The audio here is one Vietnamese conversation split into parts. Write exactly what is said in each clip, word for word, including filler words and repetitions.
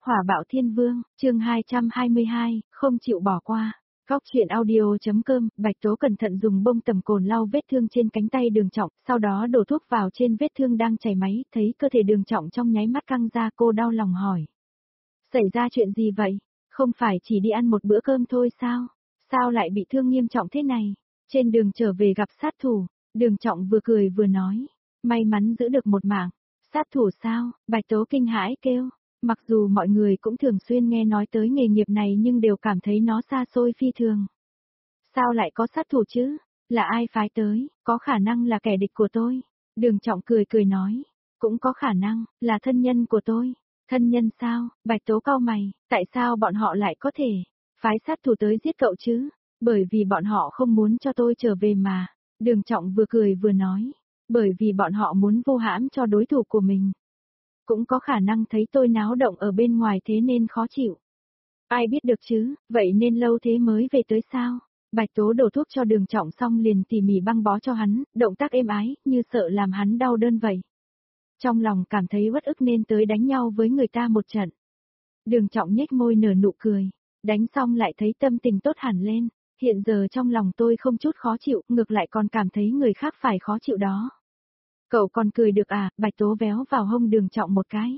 Hỏa bạo thiên vương, chương hai trăm hai mươi hai, không chịu bỏ qua. Góc truyện audio.com, Bạch Tố cẩn thận dùng bông tầm cồn lau vết thương trên cánh tay Đường Trọng, sau đó đổ thuốc vào trên vết thương đang chảy máy, thấy cơ thể Đường Trọng trong nháy mắt căng ra, cô đau lòng hỏi. Xảy ra chuyện gì vậy? Không phải chỉ đi ăn một bữa cơm thôi sao? Sao lại bị thương nghiêm trọng thế này? Trên đường trở về gặp sát thủ, Đường Trọng vừa cười vừa nói. May mắn giữ được một mạng. Sát thủ sao? Bạch Tố kinh hãi kêu. Mặc dù mọi người cũng thường xuyên nghe nói tới nghề nghiệp này nhưng đều cảm thấy nó xa xôi phi thường. Sao lại có sát thủ chứ? Là ai phái tới? Có khả năng là kẻ địch của tôi. Đường Trọng cười cười nói. Cũng có khả năng, là thân nhân của tôi. Thân nhân sao? Bạch Tố cau mày, tại sao bọn họ lại có thể phái sát thủ tới giết cậu chứ? Bởi vì bọn họ không muốn cho tôi trở về mà. Đường Trọng vừa cười vừa nói. Bởi vì bọn họ muốn vô hãm cho đối thủ của mình. Cũng có khả năng thấy tôi náo động ở bên ngoài thế nên khó chịu. Ai biết được chứ, vậy nên lâu thế mới về tới sao? Bạch Tố đổ thuốc cho Đường Trọng xong liền tỉ mỉ băng bó cho hắn, động tác êm ái, như sợ làm hắn đau đơn vậy. Trong lòng cảm thấy uất ức nên tới đánh nhau với người ta một trận. Đường Trọng nhếch môi nở nụ cười, đánh xong lại thấy tâm tình tốt hẳn lên, hiện giờ trong lòng tôi không chút khó chịu, ngược lại còn cảm thấy người khác phải khó chịu đó. Cậu còn cười được à? Bạch Tố véo vào hông Đường Trọng một cái.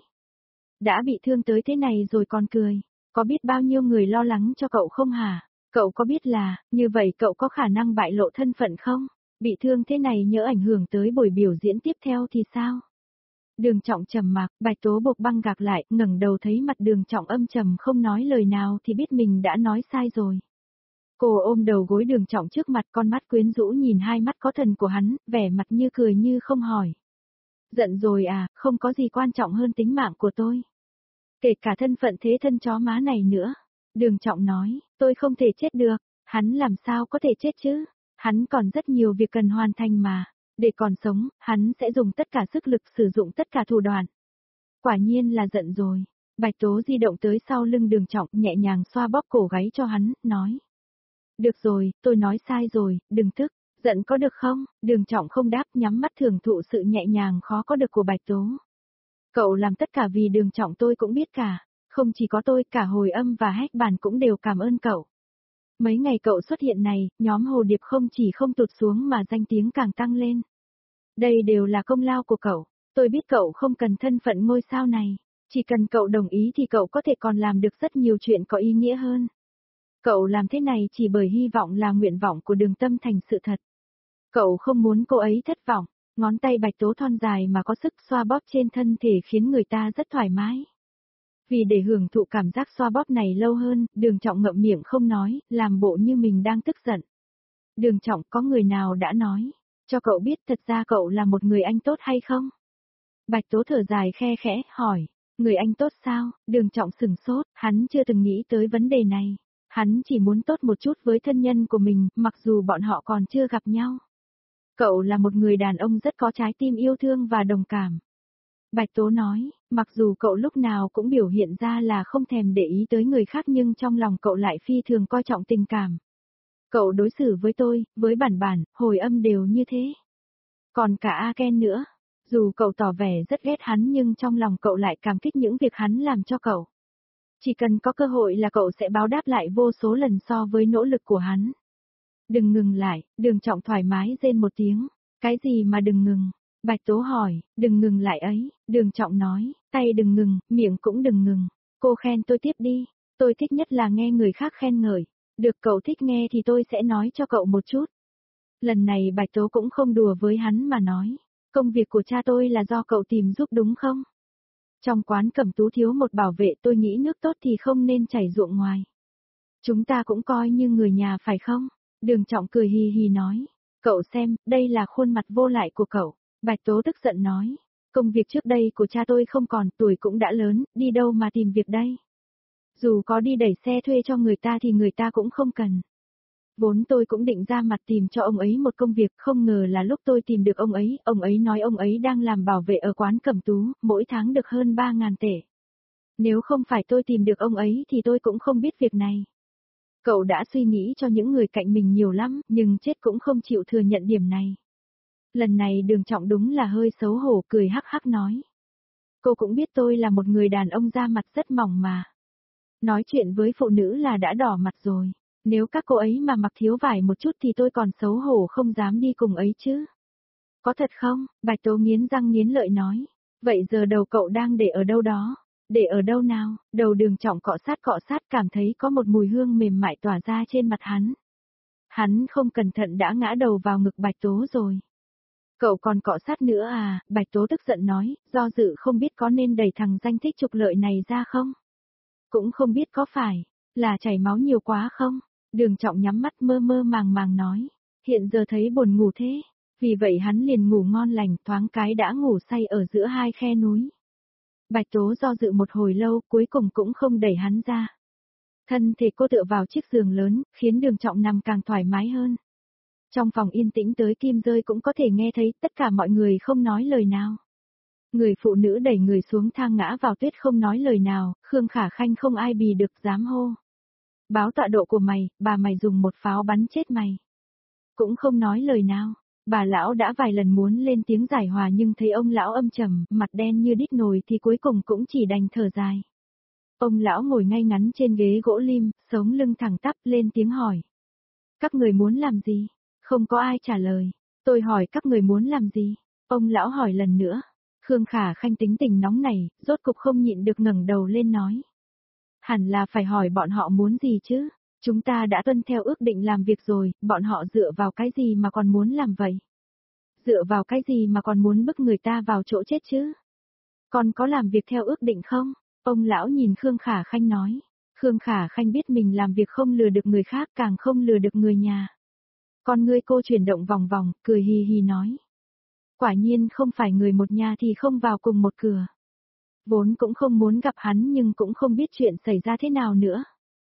Đã bị thương tới thế này rồi còn cười, có biết bao nhiêu người lo lắng cho cậu không hả? Cậu có biết là, như vậy cậu có khả năng bại lộ thân phận không? Bị thương thế này nhỡ ảnh hưởng tới buổi biểu diễn tiếp theo thì sao? Đường Trọng trầm mặc, Bạch Tố buộc băng gạc lại, ngẩng đầu thấy mặt Đường Trọng âm trầm không nói lời nào thì biết mình đã nói sai rồi. Cô ôm đầu gối Đường Trọng trước mặt, con mắt quyến rũ nhìn hai mắt có thần của hắn, vẻ mặt như cười như không hỏi. Giận rồi à, không có gì quan trọng hơn tính mạng của tôi. Kể cả thân phận thế thân chó má này nữa. Đường Trọng nói, tôi không thể chết được, hắn làm sao có thể chết chứ, hắn còn rất nhiều việc cần hoàn thành mà. Để còn sống, hắn sẽ dùng tất cả sức lực, sử dụng tất cả thủ đoạn. Quả nhiên là giận rồi. Bạch Tố di động tới sau lưng Đường Trọng, nhẹ nhàng xoa bóp cổ gáy cho hắn, nói. Được rồi, tôi nói sai rồi, đừng tức, giận có được không? Đường Trọng không đáp, nhắm mắt thưởng thụ sự nhẹ nhàng khó có được của Bạch Tố. Cậu làm tất cả vì Đường Trọng tôi cũng biết cả, không chỉ có tôi, cả Hồi Âm và Hách Bàn cũng đều cảm ơn cậu. Mấy ngày cậu xuất hiện này, nhóm Hồ Điệp không chỉ không tụt xuống mà danh tiếng càng tăng lên. Đây đều là công lao của cậu, tôi biết cậu không cần thân phận ngôi sao này, chỉ cần cậu đồng ý thì cậu có thể còn làm được rất nhiều chuyện có ý nghĩa hơn. Cậu làm thế này chỉ bởi hy vọng là nguyện vọng của Đường Tâm thành sự thật. Cậu không muốn cô ấy thất vọng, ngón tay Bạch Tố thon dài mà có sức xoa bóp trên thân thể khiến người ta rất thoải mái. Vì để hưởng thụ cảm giác xoa bóp này lâu hơn, Đường Trọng ngậm miệng không nói, làm bộ như mình đang tức giận. Đường Trọng, có người nào đã nói cho cậu biết thật ra cậu là một người anh tốt hay không? Bạch Tố thở dài khe khẽ, hỏi, người anh tốt sao? Đường Trọng sửng sốt, hắn chưa từng nghĩ tới vấn đề này. Hắn chỉ muốn tốt một chút với thân nhân của mình, mặc dù bọn họ còn chưa gặp nhau. Cậu là một người đàn ông rất có trái tim yêu thương và đồng cảm. Bạch Tố nói, mặc dù cậu lúc nào cũng biểu hiện ra là không thèm để ý tới người khác nhưng trong lòng cậu lại phi thường coi trọng tình cảm. Cậu đối xử với tôi, với Bản Bản, Hồi Âm đều như thế. Còn cả A Ken nữa, dù cậu tỏ vẻ rất ghét hắn nhưng trong lòng cậu lại cảm kích những việc hắn làm cho cậu. Chỉ cần có cơ hội là cậu sẽ báo đáp lại vô số lần so với nỗ lực của hắn. Đừng ngừng lại, Đường Trọng thoải mái rên một tiếng. Cái gì mà đừng ngừng? Bạch Tố hỏi, đừng ngừng lại ấy. Đường Trọng nói, tay đừng ngừng, miệng cũng đừng ngừng. Cô khen tôi tiếp đi, tôi thích nhất là nghe người khác khen ngợi. Được, cậu thích nghe thì tôi sẽ nói cho cậu một chút. Lần này Bạch Tố cũng không đùa với hắn mà nói, công việc của cha tôi là do cậu tìm giúp đúng không? Trong quán Cẩm Tú thiếu một bảo vệ, tôi nghĩ nước tốt thì không nên chảy ruộng ngoài. Chúng ta cũng coi như người nhà phải không? Đường Trọng cười hì hì nói, cậu xem, đây là khuôn mặt vô lại của cậu. Bạch Tố tức giận nói, công việc trước đây của cha tôi không còn, tuổi cũng đã lớn, đi đâu mà tìm việc đây? Dù có đi đẩy xe thuê cho người ta thì người ta cũng không cần. Vốn tôi cũng định ra mặt tìm cho ông ấy một công việc, không ngờ là lúc tôi tìm được ông ấy, ông ấy nói ông ấy đang làm bảo vệ ở quán Cẩm Tú, mỗi tháng được hơn ba ngàn tệ. Nếu không phải tôi tìm được ông ấy thì tôi cũng không biết việc này. Cậu đã suy nghĩ cho những người cạnh mình nhiều lắm, nhưng chết cũng không chịu thừa nhận điểm này. Lần này Đường Trọng đúng là hơi xấu hổ, cười hắc hắc nói. Cô cũng biết tôi là một người đàn ông da mặt rất mỏng mà. Nói chuyện với phụ nữ là đã đỏ mặt rồi. Nếu các cô ấy mà mặc thiếu vải một chút thì tôi còn xấu hổ không dám đi cùng ấy chứ. Có thật không? Bạch Tố nghiến răng nghiến lợi nói. Vậy giờ đầu cậu đang để ở đâu đó? Để ở đâu nào? Đầu Đường Trọng cọ sát cọ sát cảm thấy có một mùi hương mềm mại tỏa ra trên mặt hắn. Hắn không cẩn thận đã ngã đầu vào ngực Bạch Tố rồi. Cậu còn cọ sát nữa à? Bạch Tố tức giận nói, do dự không biết có nên đẩy thằng danh thích trục lợi này ra không? Cũng không biết có phải là chảy máu nhiều quá không? Đường Trọng nhắm mắt mơ mơ màng màng nói, hiện giờ thấy buồn ngủ thế, vì vậy hắn liền ngủ ngon lành, thoáng cái đã ngủ say ở giữa hai khe núi. Bạch Tố do dự một hồi lâu, cuối cùng cũng không đẩy hắn ra. Thân thể cô tựa vào chiếc giường lớn, khiến Đường Trọng nằm càng thoải mái hơn. Trong phòng yên tĩnh tới kim rơi cũng có thể nghe thấy tất cả mọi người không nói lời nào. Người phụ nữ đẩy người xuống thang ngã vào tuyết không nói lời nào, Khương Khả Khanh không ai bì được dám hô. Báo tọa độ của mày, bà mày dùng một pháo bắn chết mày. Cũng không nói lời nào. Bà lão đã vài lần muốn lên tiếng giải hòa nhưng thấy ông lão âm trầm, mặt đen như đít nồi thì cuối cùng cũng chỉ đành thở dài. Ông lão ngồi ngay ngắn trên ghế gỗ lim, sống lưng thẳng tắp lên tiếng hỏi. Các người muốn làm gì? Không có ai trả lời. Tôi hỏi các người muốn làm gì? Ông lão hỏi lần nữa. Khương Khả Khanh tính tình nóng này, rốt cục không nhịn được ngẩng đầu lên nói. Hẳn là phải hỏi bọn họ muốn gì chứ? Chúng ta đã tuân theo ước định làm việc rồi, bọn họ dựa vào cái gì mà còn muốn làm vậy? Dựa vào cái gì mà còn muốn bức người ta vào chỗ chết chứ? Con có làm việc theo ước định không? Ông lão nhìn Khương Khả Khanh nói. Khương Khả Khanh biết mình làm việc không lừa được người khác càng không lừa được người nhà. Con ngươi cô chuyển động vòng vòng, cười hì hì nói. Quả nhiên không phải người một nhà thì không vào cùng một cửa. Vốn cũng không muốn gặp hắn nhưng cũng không biết chuyện xảy ra thế nào nữa.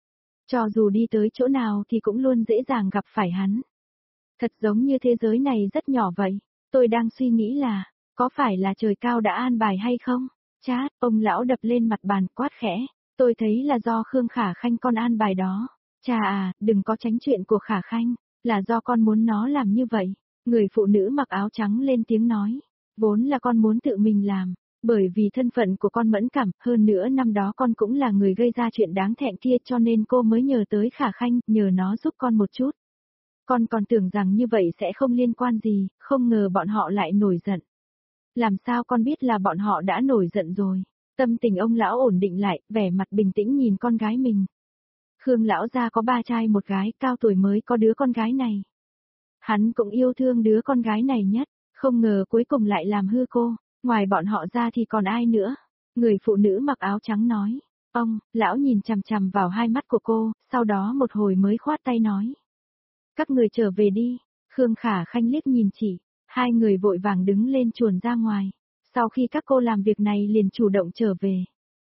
Cho dù đi tới chỗ nào thì cũng luôn dễ dàng gặp phải hắn. Thật giống như thế giới này rất nhỏ vậy. Tôi đang suy nghĩ là, có phải là trời cao đã an bài hay không? Chát, ông lão đập lên mặt bàn quát khẽ. Tôi thấy là do Khương Khả Khanh con an bài đó. Chà à, đừng có tránh chuyện của Khả Khanh, là do con muốn nó làm như vậy. Người phụ nữ mặc áo trắng lên tiếng nói. Vốn là con muốn tự mình làm. Bởi vì thân phận của con mẫn cảm, hơn nữa năm đó con cũng là người gây ra chuyện đáng thẹn kia cho nên cô mới nhờ tới Khả Khanh, nhờ nó giúp con một chút. Con còn tưởng rằng như vậy sẽ không liên quan gì, không ngờ bọn họ lại nổi giận. Làm sao con biết là bọn họ đã nổi giận rồi? Tâm tình ông lão ổn định lại, vẻ mặt bình tĩnh nhìn con gái mình. Khương lão gia có ba trai một gái, cao tuổi mới có đứa con gái này. Hắn cũng yêu thương đứa con gái này nhất, không ngờ cuối cùng lại làm hư cô. Ngoài bọn họ ra thì còn ai nữa? Người phụ nữ mặc áo trắng nói. Ông, lão nhìn chằm chằm vào hai mắt của cô, sau đó một hồi mới khoát tay nói. Các người trở về đi. Khương Khả Khanh liếc nhìn chị, hai người vội vàng đứng lên chuồn ra ngoài. Sau khi các cô làm việc này liền chủ động trở về.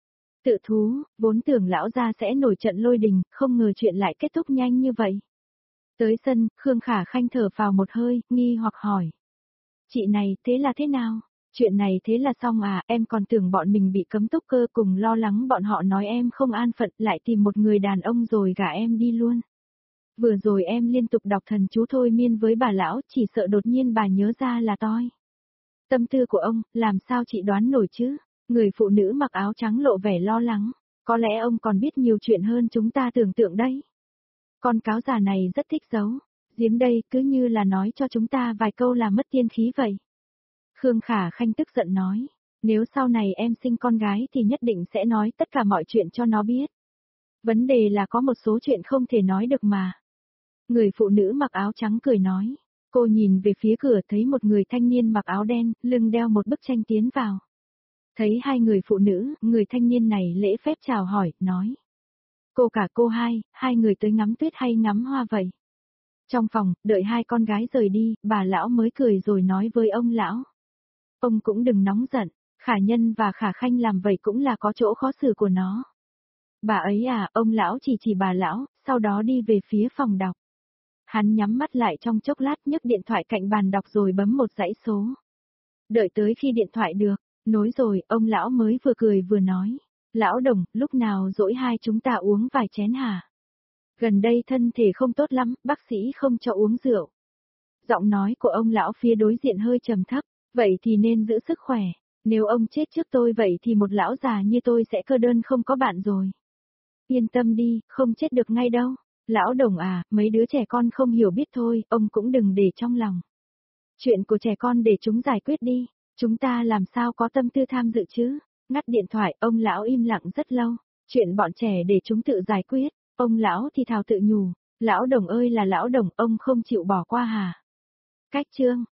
Tự thú, vốn tưởng lão gia sẽ nổi trận lôi đình, không ngờ chuyện lại kết thúc nhanh như vậy. Tới sân, Khương Khả Khanh thở phào một hơi, nghi hoặc hỏi. Chị này, thế là thế nào? Chuyện này thế là xong à, em còn tưởng bọn mình bị cấm túc cơ cùng lo lắng bọn họ nói em không an phận lại tìm một người đàn ông rồi gả em đi luôn. Vừa rồi em liên tục đọc thần chú thôi miên với bà lão, chỉ sợ đột nhiên bà nhớ ra là tôi. Tâm tư của ông, làm sao chị đoán nổi chứ? Người phụ nữ mặc áo trắng lộ vẻ lo lắng, có lẽ ông còn biết nhiều chuyện hơn chúng ta tưởng tượng đấy. Con cáo già này rất thích giấu, giếm đây cứ như là nói cho chúng ta vài câu là mất tiên khí vậy. Khương Khả Khanh tức giận nói, nếu sau này em sinh con gái thì nhất định sẽ nói tất cả mọi chuyện cho nó biết. Vấn đề là có một số chuyện không thể nói được mà. Người phụ nữ mặc áo trắng cười nói, cô nhìn về phía cửa thấy một người thanh niên mặc áo đen, lưng đeo một bức tranh tiến vào. Thấy hai người phụ nữ, người thanh niên này lễ phép chào hỏi, nói. Cô cả cô hai, hai người tới ngắm tuyết hay ngắm hoa vậy? Trong phòng, đợi hai con gái rời đi, bà lão mới cười rồi nói với ông lão. Ông cũng đừng nóng giận, Khả Nhân và Khả Khanh làm vậy cũng là có chỗ khó xử của nó. Bà ấy à, ông lão chỉ chỉ bà lão, sau đó đi về phía phòng đọc. Hắn nhắm mắt lại trong chốc lát nhấc điện thoại cạnh bàn đọc rồi bấm một dãy số. Đợi tới khi điện thoại được, nối rồi, ông lão mới vừa cười vừa nói. Lão Đồng, lúc nào rỗi hai chúng ta uống vài chén hả? Gần đây thân thể không tốt lắm, bác sĩ không cho uống rượu. Giọng nói của ông lão phía đối diện hơi trầm thấp, vậy thì nên giữ sức khỏe. Nếu ông chết trước tôi vậy thì một lão già như tôi sẽ cơ đơn không có bạn rồi. Yên tâm đi, không chết được ngay đâu. Lão Đồng à, mấy đứa trẻ con không hiểu biết thôi, ông cũng đừng để trong lòng. Chuyện của trẻ con để chúng giải quyết đi, chúng ta làm sao có tâm tư tham dự chứ. Ngắt điện thoại, ông lão im lặng rất lâu. Chuyện bọn trẻ để chúng tự giải quyết, ông lão thì thào tự nhủ. Lão Đồng ơi là lão Đồng, ông không chịu bỏ qua hả? Cách chương